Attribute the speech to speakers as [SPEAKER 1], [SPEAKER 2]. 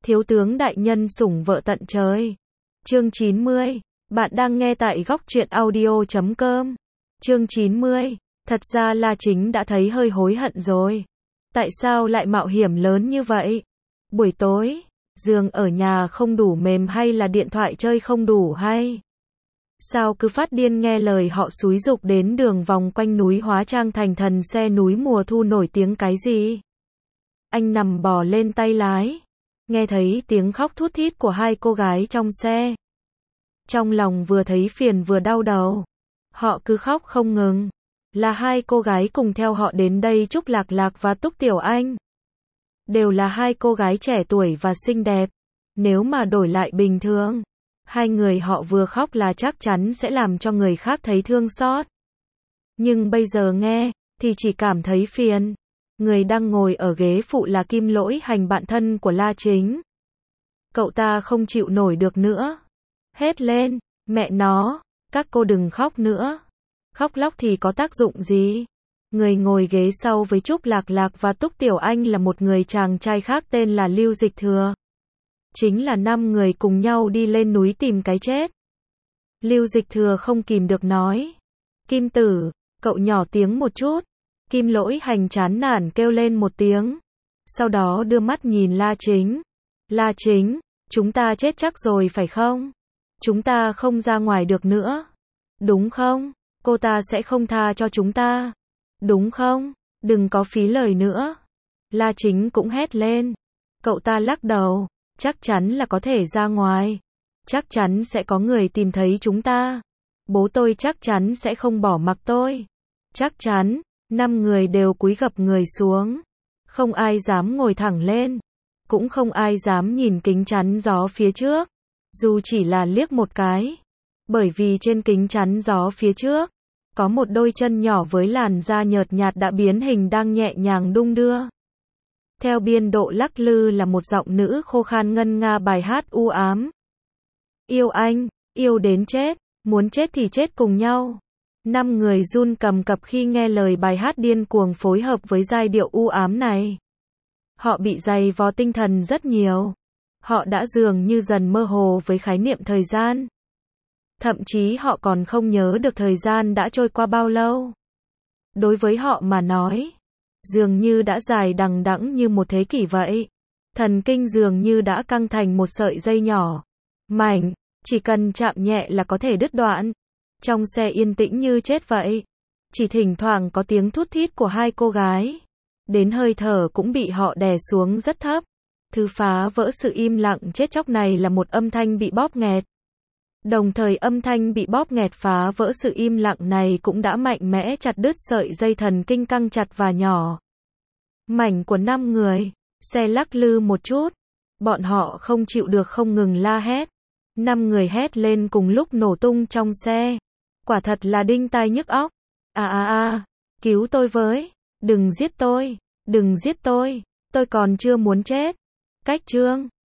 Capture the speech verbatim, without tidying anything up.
[SPEAKER 1] Thiếu tướng đại nhân sủng vợ tận trời. Chương chín mươi. Bạn đang nghe tại góc truyện audio chấm com. Chương chín mươi. Thật ra La Chính đã thấy hơi hối hận rồi. Tại sao lại mạo hiểm lớn như vậy? Buổi tối, giường ở nhà không đủ mềm hay là điện thoại chơi không đủ hay? Sao cứ phát điên nghe lời họ xúi giục đến đường vòng quanh núi hóa trang thành thần xe núi mùa thu nổi tiếng cái gì? Anh nằm bò lên tay lái, nghe thấy tiếng khóc thút thít của hai cô gái trong xe. Trong lòng vừa thấy phiền vừa đau đầu. Họ cứ khóc không ngừng. Là hai cô gái cùng theo họ đến đây Trúc Lạc Lạc và Túc Tiểu Anh. Đều là hai cô gái trẻ tuổi và xinh đẹp. Nếu mà đổi lại bình thường, hai người họ vừa khóc là chắc chắn sẽ làm cho người khác thấy thương xót. Nhưng bây giờ nghe, thì chỉ cảm thấy phiền. Người đang ngồi ở ghế phụ là Kim Lỗi Hành, bạn thân của La Chính. Cậu ta không chịu nổi được nữa. Hét lên, mẹ nó, các cô đừng khóc nữa. Khóc lóc thì có tác dụng gì? Người ngồi ghế sau với Trúc Lạc Lạc và Túc Tiểu Anh là một người chàng trai khác tên là Lưu Dịch Thừa. Chính là năm người cùng nhau đi lên núi tìm cái chết. Lưu Dịch Thừa không kìm được nói. Kim Tử, cậu nhỏ tiếng một chút. Kim Lỗi Hành chán nản kêu lên một tiếng. Sau đó đưa mắt nhìn La Chính. La Chính, chúng ta chết chắc rồi phải không? Chúng ta không ra ngoài được nữa. Đúng không? Cô ta sẽ không tha cho chúng ta. Đúng không? Đừng có phí lời nữa. La Chính cũng hét lên. Cậu ta lắc đầu. Chắc chắn là có thể ra ngoài. Chắc chắn sẽ có người tìm thấy chúng ta. Bố tôi chắc chắn sẽ không bỏ mặc tôi. Chắc chắn. Năm người đều cúi gập người xuống. Không ai dám ngồi thẳng lên. Cũng không ai dám nhìn kính chắn gió phía trước. Dù chỉ là liếc một cái. Bởi vì trên kính chắn gió phía trước, có một đôi chân nhỏ với làn da nhợt nhạt đã biến hình đang nhẹ nhàng đung đưa. Theo biên độ lắc lư là một giọng nữ khô khan ngân nga bài hát u ám. Yêu anh, yêu đến chết, muốn chết thì chết cùng nhau. Năm người run cầm cập khi nghe lời bài hát điên cuồng phối hợp với giai điệu u ám này. Họ bị dày vò tinh thần rất nhiều. Họ đã dường như dần mơ hồ với khái niệm thời gian. Thậm chí họ còn không nhớ được thời gian đã trôi qua bao lâu. Đối với họ mà nói, dường như đã dài đằng đẵng như một thế kỷ vậy. Thần kinh dường như đã căng thành một sợi dây nhỏ, mảnh, chỉ cần chạm nhẹ là có thể đứt đoạn. Trong xe yên tĩnh như chết vậy. Chỉ thỉnh thoảng có tiếng thút thít của hai cô gái. Đến hơi thở cũng bị họ đè xuống rất thấp. Thứ phá vỡ sự im lặng chết chóc này là một âm thanh bị bóp nghẹt. Đồng thời âm thanh bị bóp nghẹt phá vỡ sự im lặng này cũng đã mạnh mẽ chặt đứt sợi dây thần kinh căng chặt và nhỏ mảnh của năm người. Xe lắc lư một chút. Bọn họ không chịu được không ngừng la hét. Năm người hét lên cùng lúc nổ tung trong xe. Quả thật là đinh tai nhức óc. À à à, cứu tôi với. Đừng giết tôi. Đừng giết tôi. Tôi còn chưa muốn chết. Cách chương.